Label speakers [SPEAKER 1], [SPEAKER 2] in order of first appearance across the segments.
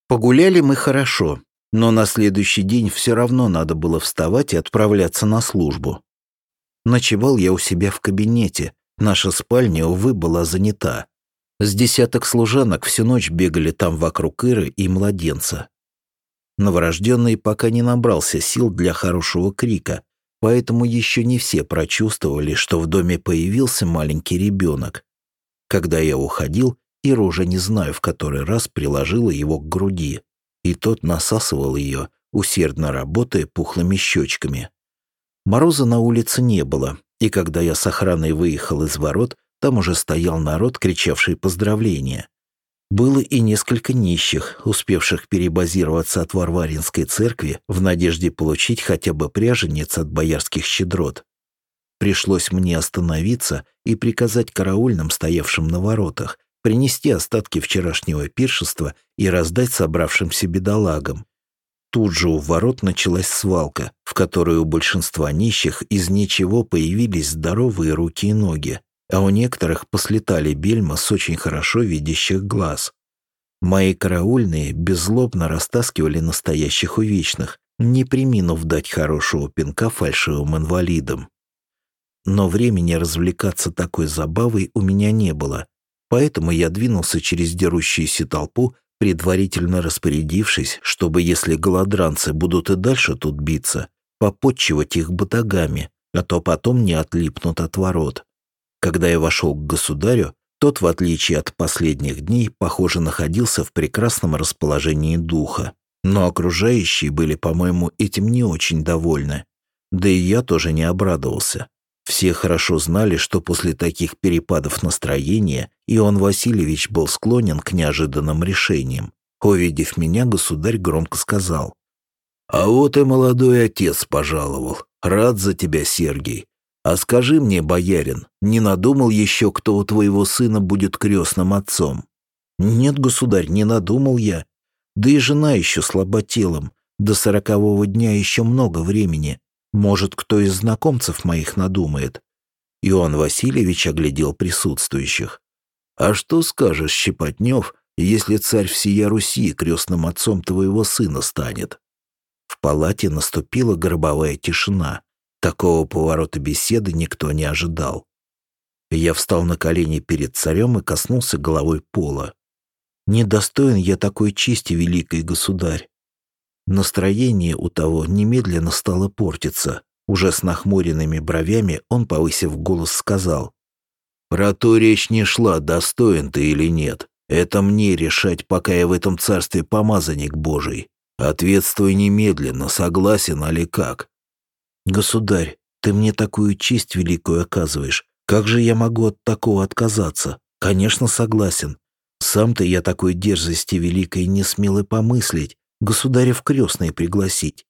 [SPEAKER 1] Погуляли мы хорошо, но на следующий день все равно надо было вставать и отправляться на службу. Ночевал я у себя в кабинете, наша спальня, увы, была занята. С десяток служанок всю ночь бегали там вокруг Иры и младенца. Новорожденный пока не набрался сил для хорошего крика, поэтому еще не все прочувствовали, что в доме появился маленький ребенок. Когда я уходил, Ира уже не знаю в который раз приложила его к груди, и тот насасывал ее, усердно работая пухлыми щечками. Мороза на улице не было, и когда я с охраной выехал из ворот, там уже стоял народ, кричавший поздравления. Было и несколько нищих, успевших перебазироваться от Варваринской церкви в надежде получить хотя бы пряженец от боярских щедрот. Пришлось мне остановиться и приказать караульным, стоявшим на воротах, принести остатки вчерашнего пиршества и раздать собравшимся бедолагам. Тут же у ворот началась свалка, в которой у большинства нищих из ничего появились здоровые руки и ноги, а у некоторых послетали бельма с очень хорошо видящих глаз. Мои караульные беззлобно растаскивали настоящих увечных, не преминув дать хорошего пинка фальшивым инвалидам. Но времени развлекаться такой забавой у меня не было, поэтому я двинулся через дерущуюся толпу, предварительно распорядившись, чтобы, если голодранцы будут и дальше тут биться, попотчевать их батагами, а то потом не отлипнут от ворот. Когда я вошел к государю, тот, в отличие от последних дней, похоже, находился в прекрасном расположении духа. Но окружающие были, по-моему, этим не очень довольны. Да и я тоже не обрадовался. Все хорошо знали, что после таких перепадов настроения Иоанн Васильевич был склонен к неожиданным решениям. Увидев меня, государь громко сказал: «А вот и молодой отец пожаловал. Рад за тебя, Сергий. А скажи мне, боярин, не надумал еще, кто у твоего сына будет крестным отцом?» «Нет, государь, не надумал я. Да и жена еще слаба телом. До 40-го дня еще много времени. Может, кто из знакомцев моих надумает». Иоанн Васильевич оглядел присутствующих. «А что скажешь, Щепотнев, если царь всея Руси крестным отцом твоего сына станет?» В палате наступила гробовая тишина. Такого поворота беседы никто не ожидал. Я встал на колени перед царем и коснулся головой пола. «Недостоин я такой чести, великий государь». Настроение у того немедленно стало портиться. Уже с нахмуренными бровями он, повысив голос, сказал: «Про то речь не шла, достоин ты или нет. Это мне решать, пока я в этом царстве помазанник Божий. Ответствуй немедленно, согласен или как?» «Государь, ты мне такую честь великую оказываешь. Как же я могу от такого отказаться? Конечно, согласен. Сам-то я такой дерзости великой не смел и помыслить, государя в крестные пригласить».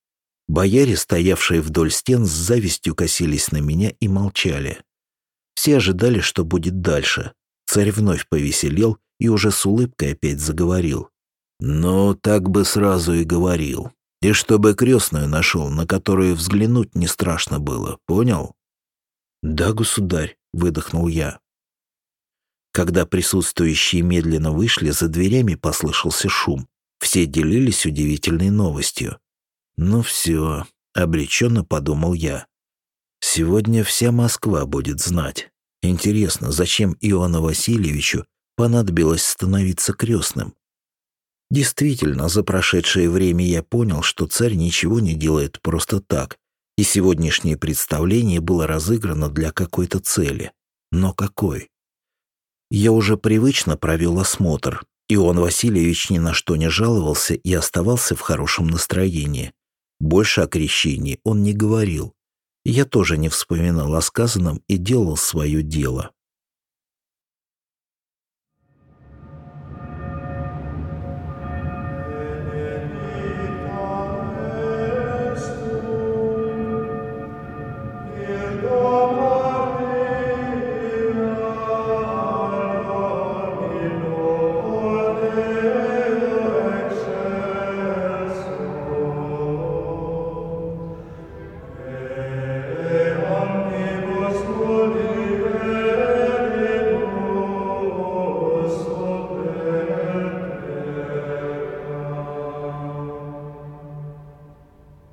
[SPEAKER 1] Бояре, стоявшие вдоль стен, с завистью косились на меня и молчали. Все ожидали, что будет дальше. Царь вновь повеселел и уже с улыбкой опять заговорил. «Ну, так бы сразу и говорил. И чтобы крестную нашел, на которую взглянуть не страшно было, понял?» «Да, государь», — выдохнул я. Когда присутствующие медленно вышли, за дверями послышался шум. Все делились удивительной новостью. «Ну все», — обреченно подумал я. «Сегодня вся Москва будет знать. Интересно, зачем Иоанну Васильевичу понадобилось становиться крестным?» Действительно, за прошедшее время я понял, что царь ничего не делает просто так, и сегодняшнее представление было разыграно для какой-то цели. Но какой? Я уже привычно провел осмотр. Иоанн Васильевич ни на что не жаловался и оставался в хорошем настроении. Больше о крещении он не говорил. Я тоже не вспоминал о сказанном и делал свое дело.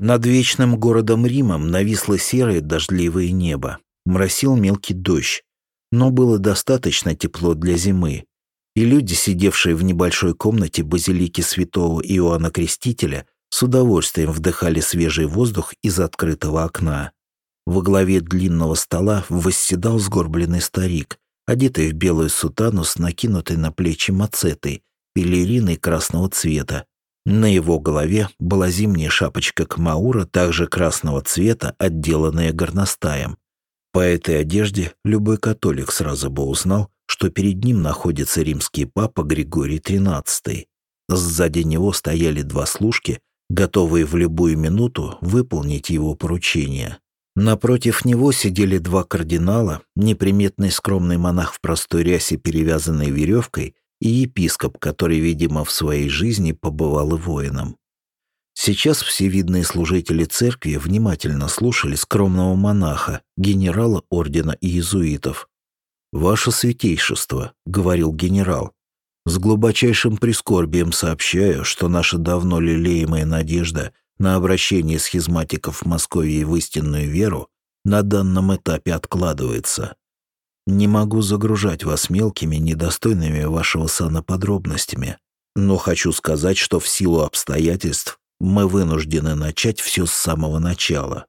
[SPEAKER 1] Над вечным городом Римом нависло серое дождливое небо. Моросил мелкий дождь, но было достаточно тепло для зимы. И люди, сидевшие в небольшой комнате базилики святого Иоанна Крестителя, с удовольствием вдыхали свежий воздух из открытого окна. Во главе длинного стола восседал сгорбленный старик, одетый в белую сутану с накинутой на плечи мацетой, пелериной красного цвета. На его голове была зимняя шапочка камаура, также красного цвета, отделанная горностаем. По этой одежде любой католик сразу бы узнал, что перед ним находится римский папа Григорий XIII. Сзади него стояли два служки, готовые в любую минуту выполнить его поручение. Напротив него сидели два кардинала, неприметный скромный монах в простой рясе, перевязанной веревкой, и епископ, который, видимо, в своей жизни побывал и воином. Сейчас все видные служители церкви внимательно слушали скромного монаха, генерала ордена иезуитов. «Ваше святейшество», — говорил генерал, — «с глубочайшим прискорбием сообщаю, что наша давно лелеемая надежда на обращение схизматиков в Московии в истинную веру на данном этапе откладывается. Не могу загружать вас мелкими, недостойными вашего сана подробностями, но хочу сказать, что в силу обстоятельств мы вынуждены начать все с самого начала».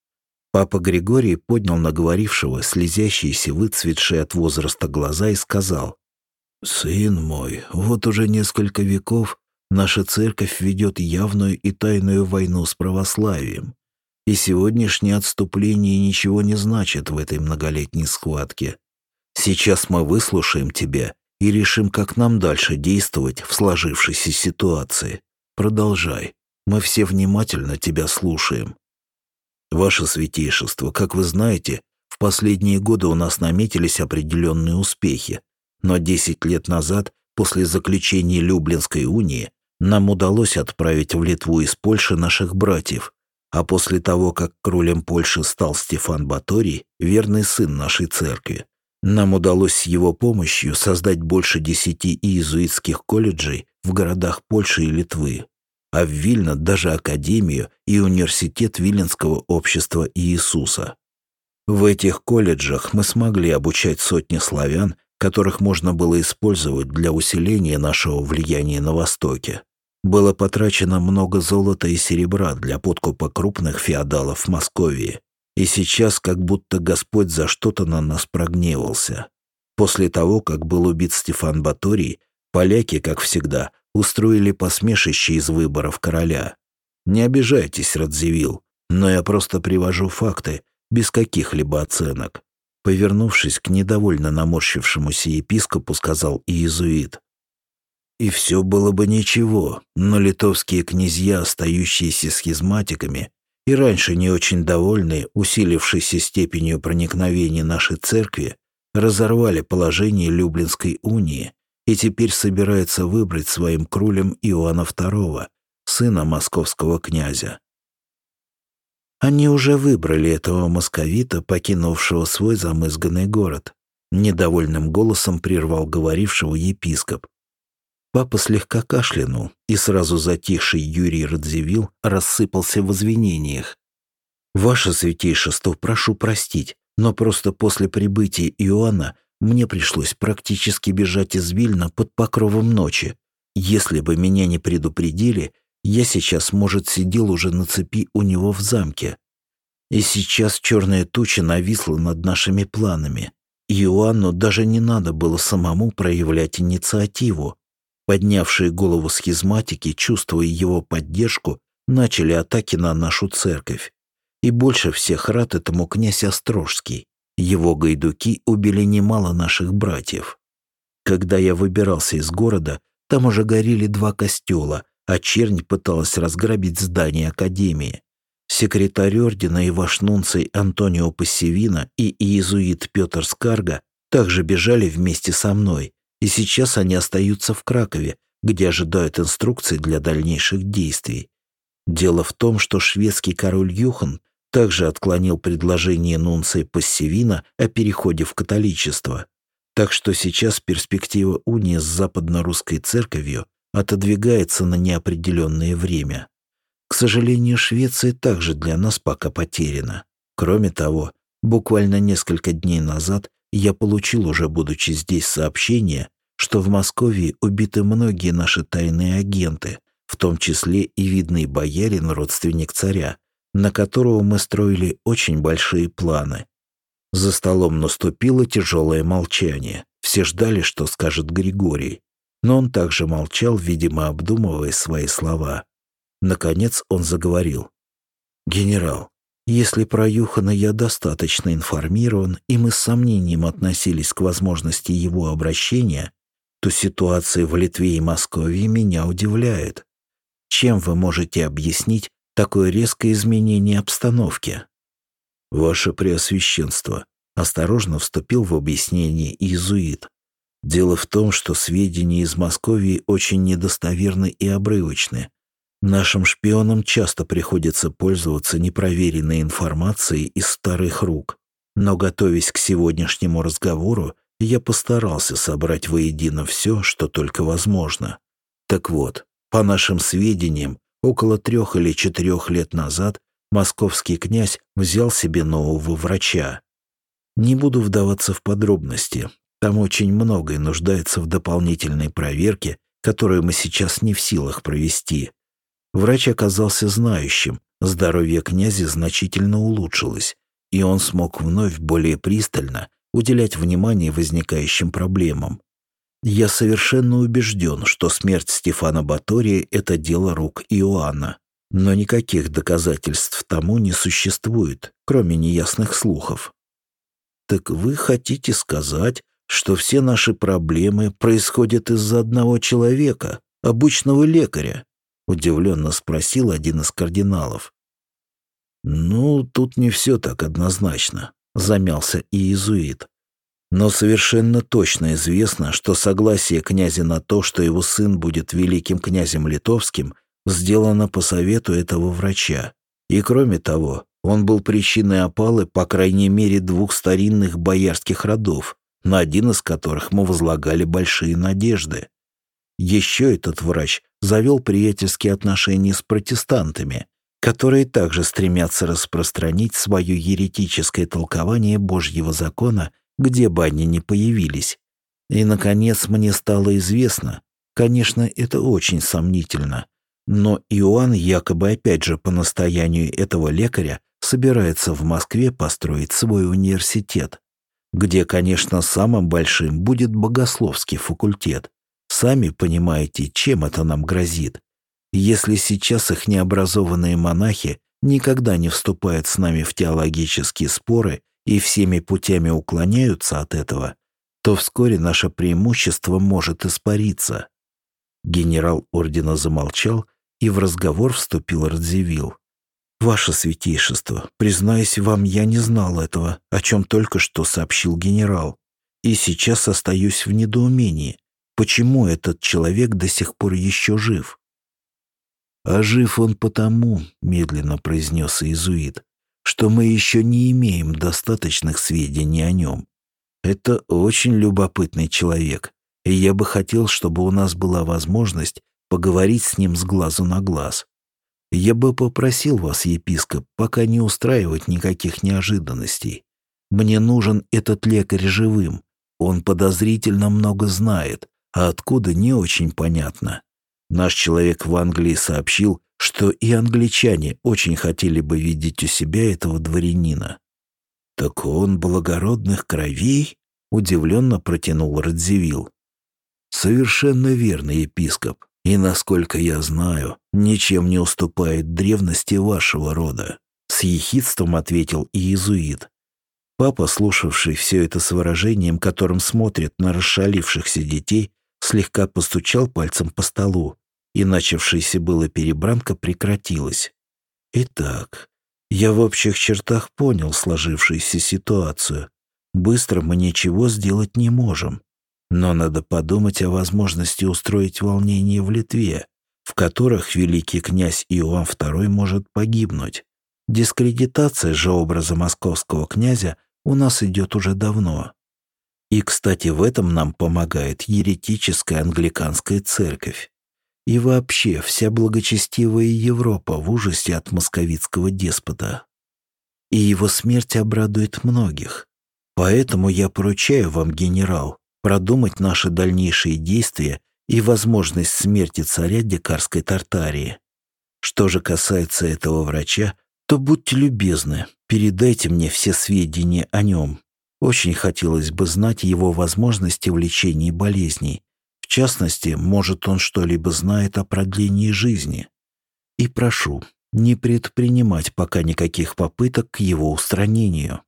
[SPEAKER 1] Папа Григорий поднял на говорившего слезящиеся, выцветшие от возраста глаза и сказал: «Сын мой, вот уже несколько веков наша церковь ведет явную и тайную войну с православием, и сегодняшнее отступление ничего не значит в этой многолетней схватке. Сейчас мы выслушаем тебя и решим, как нам дальше действовать в сложившейся ситуации. Продолжай, мы все внимательно тебя слушаем». «Ваше святейшество, как вы знаете, в последние годы у нас наметились определенные успехи, но 10 лет назад, после заключения Люблинской унии, нам удалось отправить в Литву из Польши наших братьев, а после того, как королем Польши стал Стефан Баторий, верный сын нашей церкви, нам удалось с его помощью создать больше 10 иезуитских колледжей в городах Польши и Литвы, а в Вильно даже Академию и университет Виленского общества Иисуса. В этих колледжах мы смогли обучать сотни славян, которых можно было использовать для усиления нашего влияния на Востоке. Было потрачено много золота и серебра для подкупа крупных феодалов в Московии, и сейчас как будто Господь за что-то на нас прогневался. После того, как был убит Стефан Баторий, поляки, как всегда, устроили посмешище из выборов короля. Не обижайтесь, Радзивилл, но я просто привожу факты, без каких-либо оценок. Повернувшись к недовольно наморщившемуся епископу, сказал иезуит: «И все было бы ничего, но литовские князья, остающиеся схизматиками, и раньше не очень довольные усилившейся степенью проникновения нашей церкви, разорвали положение Люблинской унии и теперь собираются выбрать своим крулем Иоанна II, сына московского князя». «Они уже выбрали этого московита, покинувшего свой замызганный город», — недовольным голосом прервал говорившего епископ. Папа слегка кашлянул, и сразу затихший Юрий Радзивилл рассыпался в извинениях. «Ваше святейшество, прошу простить, но просто после прибытия Иоанна мне пришлось практически бежать из Вильна под покровом ночи. Если бы меня не предупредили, я сейчас, может, сидел уже на цепи у него в замке. И сейчас черная туча нависла над нашими планами. Иоанну даже не надо было самому проявлять инициативу. Поднявшие голову схизматики, чувствуя его поддержку, начали атаки на нашу церковь. И больше всех рад этому князь Острожский. Его гайдуки убили немало наших братьев. Когда я выбирался из города, там уже горели 2 костела, а чернь пыталась разграбить здание Академии. Секретарь ордена и ваш нунций Антонио Пассивино и иезуит Петр Скарга также бежали вместе со мной, и сейчас они остаются в Кракове, где ожидают инструкций для дальнейших действий. Дело в том, что шведский король Юхан также отклонил предложение нунция Пассивино о переходе в католичество. Так что сейчас перспектива унии с западно-русской церковью отодвигается на неопределенное время. К сожалению, Швеция также для нас пока потеряна. Кроме того, буквально несколько дней назад я получил, уже будучи здесь, сообщение, что в Москве убиты многие наши тайные агенты, в том числе и видный боярин, родственник царя, на которого мы строили очень большие планы. За столом наступило тяжелое молчание. Все ждали, что скажет Григорий. Но он также молчал, видимо, обдумывая свои слова. Наконец он заговорил. «Генерал, если про Юхана я достаточно информирован, и мы с сомнением относились к возможности его обращения, то ситуация в Литве и Москве меня удивляет. Чем вы можете объяснить такое резкое изменение обстановки?» «Ваше Преосвященство», — осторожно вступил в объяснение иезуит. «Дело в том, что сведения из Москвы очень недостоверны и обрывочны. Нашим шпионам часто приходится пользоваться непроверенной информацией из старых рук. Но, готовясь к сегодняшнему разговору, я постарался собрать воедино все, что только возможно. Так вот, по нашим сведениям, около 3 или 4 лет назад московский князь взял себе нового врача. Не буду вдаваться в подробности. Там очень многое нуждается в дополнительной проверке, которую мы сейчас не в силах провести. Врач оказался знающим, здоровье князя значительно улучшилось, и он смог вновь более пристально уделять внимание возникающим проблемам. Я совершенно убежден, что смерть Стефана Батория – это дело рук Иоанна. Но никаких доказательств тому не существует, кроме неясных слухов. Так вы хотите сказать, что все наши проблемы происходят из-за одного человека, обычного лекаря? Удивленно спросил один из кардиналов. Ну, тут не все так однозначно, замялся и иезуит. Но совершенно точно известно, что согласие князя на то, что его сын будет великим князем литовским, сделано по совету этого врача. И кроме того, он был причиной опалы по крайней мере 2 старинных боярских родов, на один из которых мы возлагали большие надежды. Еще этот врач завел приятельские отношения с протестантами, которые также стремятся распространить свое еретическое толкование Божьего закона, где бы они ни появились. И, наконец, мне стало известно, конечно, это очень сомнительно, но Иоанн якобы опять же по настоянию этого лекаря собирается в Москве построить свой университет, где, конечно, самым большим будет богословский факультет. Сами понимаете, чем это нам грозит. Если сейчас их необразованные монахи никогда не вступают с нами в теологические споры и всеми путями уклоняются от этого, то вскоре наше преимущество может испариться. Генерал ордена замолчал, и в разговор вступил Радзивилл. «Ваше святейшество, признаюсь вам, я не знал этого, о чем только что сообщил генерал, и сейчас остаюсь в недоумении. Почему этот человек до сих пор еще жив?» «А жив он потому, — медленно произнес иезуит, — что мы еще не имеем достаточных сведений о нем. Это очень любопытный человек, и я бы хотел, чтобы у нас была возможность поговорить с ним с глазу на глаз. Я бы попросил вас, епископ, пока не устраивать никаких неожиданностей. Мне нужен этот лекарь живым. Он подозрительно много знает, а откуда — не очень понятно. Наш человек в Англии сообщил, что и англичане очень хотели бы видеть у себя этого дворянина». «Так он благородных кровей?» — удивленно протянул Радзивилл. «Совершенно верно, епископ. И, насколько я знаю, ничем не уступает древности вашего рода», — с ехидством ответил иезуит. Папа, слушавший все это с выражением, которым смотрят на расшалившихся детей, слегка постучал пальцем по столу, и начавшаяся была перебранка прекратилась. «Итак, я в общих чертах понял сложившуюся ситуацию. Быстро мы ничего сделать не можем. Но надо подумать о возможности устроить волнения в Литве, в которых великий князь Иоанн II может погибнуть. Дискредитация же образа московского князя у нас идет уже давно. И, кстати, в этом нам помогает еретическая англиканская церковь. И вообще вся благочестивая Европа в ужасе от московитского деспота. И его смерть обрадует многих. Поэтому я поручаю вам, генерал, продумать наши дальнейшие действия и возможность смерти царя Дикарской Тартарии. Что же касается этого врача, то будьте любезны, передайте мне все сведения о нем. Очень хотелось бы знать его возможности в лечении болезней. В частности, может, он что-либо знает о продлении жизни. И прошу, не предпринимать пока никаких попыток к его устранению.